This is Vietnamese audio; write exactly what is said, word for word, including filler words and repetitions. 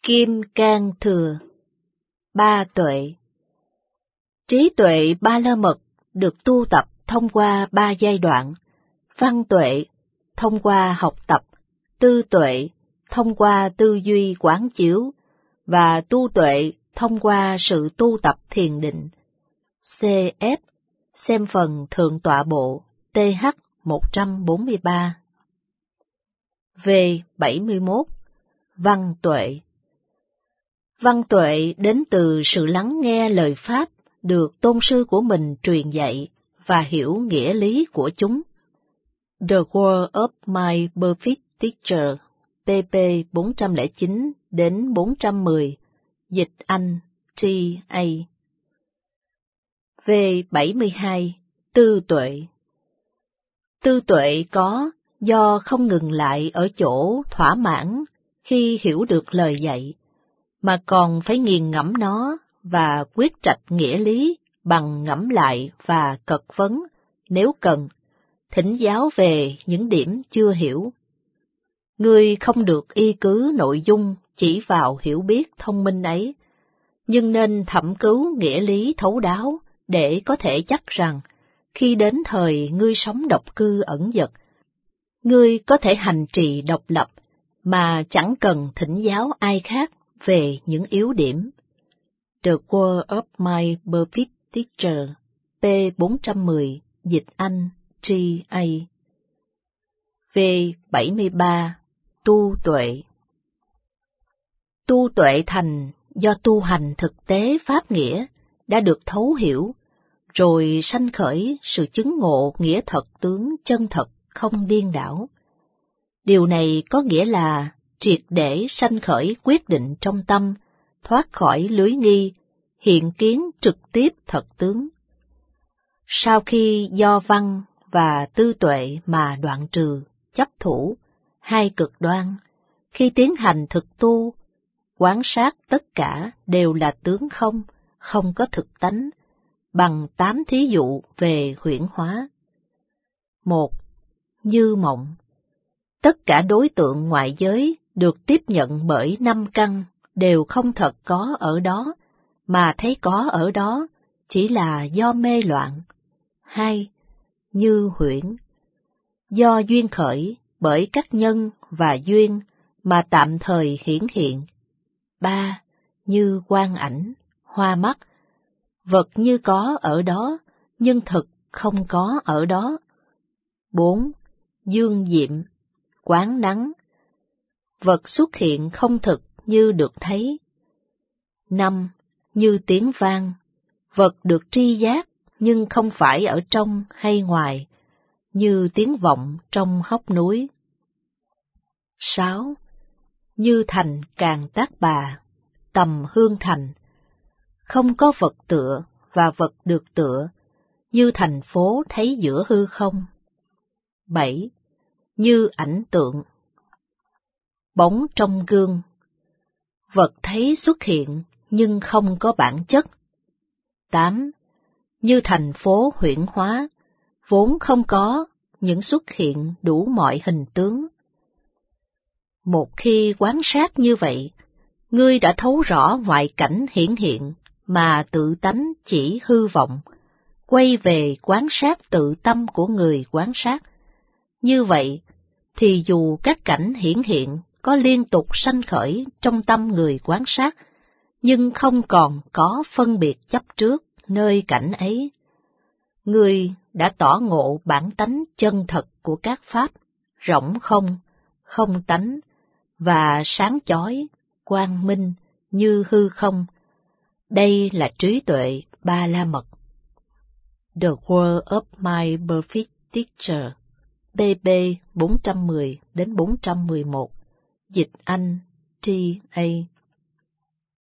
Kim Cang Thừa. Ba tuệ. Trí tuệ ba la mật được tu tập thông qua ba giai đoạn: văn tuệ thông qua học tập, tư tuệ thông qua tư duy quán chiếu, và tu tuệ thông qua sự tu tập thiền định. xê ép, xem phần Thượng tọa bộ, tê hát một trăm bốn mươi ba. V bảy mươi mốt. Văn tuệ. Văn tuệ đến từ sự lắng nghe lời Pháp được tôn sư của mình truyền dạy và hiểu nghĩa lý của chúng. The Word of My Perfect Teacher, pp bốn trăm lẻ chín đến bốn trăm mười, dịch Anh, T A. V bảy mươi hai. Tư tuệ. Tư tuệ có do không ngừng lại ở chỗ thỏa mãn khi hiểu được lời dạy, mà còn phải nghiền ngẫm nó và quyết trạch nghĩa lý bằng ngẫm lại và cật vấn, nếu cần, thỉnh giáo về những điểm chưa hiểu. Ngươi không được y cứ nội dung chỉ vào hiểu biết thông minh ấy, nhưng nên thẩm cứu nghĩa lý thấu đáo để có thể chắc rằng khi đến thời ngươi sống độc cư ẩn dật, ngươi có thể hành trì độc lập mà chẳng cần thỉnh giáo ai khác về những yếu điểm. The Word of My Perfect Teacher, p bốn trăm mười, dịch Anh, T A. V bảy mươi ba. Tu tuệ. Tu tuệ thành do tu hành thực tế pháp nghĩa đã được thấu hiểu, rồi sanh khởi sự chứng ngộ nghĩa thật tướng chân thật không điên đảo. Điều này có nghĩa là triệt để sanh khởi quyết định trong tâm, thoát khỏi lưới nghi, hiện kiến trực tiếp thật tướng. Sau khi do văn và tư tuệ mà đoạn trừ, chấp thủ, hai cực đoan, khi tiến hành thực tu, quán sát tất cả đều là tướng không, không có thực tánh, bằng tám thí dụ về huyễn hóa. Một. Như mộng. Tất cả đối tượng ngoại giới được tiếp nhận bởi năm căn đều không thật có ở đó, mà thấy có ở đó chỉ là do mê loạn. Hai. Như huyễn. Do duyên khởi bởi các nhân và duyên mà tạm thời hiển hiện. Ba. Như quang ảnh, hoa mắt. Vật như có ở đó, nhưng thực không có ở đó. Bốn. Dương diệm, quán nắng. Vật xuất hiện không thực như được thấy. Năm. Như tiếng vang. Vật được tri giác nhưng không phải ở trong hay ngoài, như tiếng vọng trong hốc núi. Sáu. Như thành Càng Tác Bà, tầm hương thành. Không có vật tựa và vật được tựa, như thành phố thấy giữa hư không. Bảy. Như ảnh tượng. Bóng trong gương. Vật thấy xuất hiện nhưng không có bản chất. Tám. Như thành phố huyễn hóa, vốn không có, những xuất hiện đủ mọi hình tướng. Một khi quán sát như vậy, ngươi đã thấu rõ ngoại cảnh hiển hiện, mà tự tánh chỉ hư vọng, quay về quán sát tự tâm của người quán sát. Như vậy, thì dù các cảnh hiển hiện có liên tục sanh khởi trong tâm người quán sát, nhưng không còn có phân biệt chấp trước nơi cảnh ấy. Người đã tỏ ngộ bản tánh chân thật của các pháp, rỗng không, không tánh, và sáng chói, quang minh như hư không. Đây là trí tuệ ba la mật. The Word of My Perfect Teacher, pp bốn trăm mười đến bốn trăm mười một, dịch Anh, T A.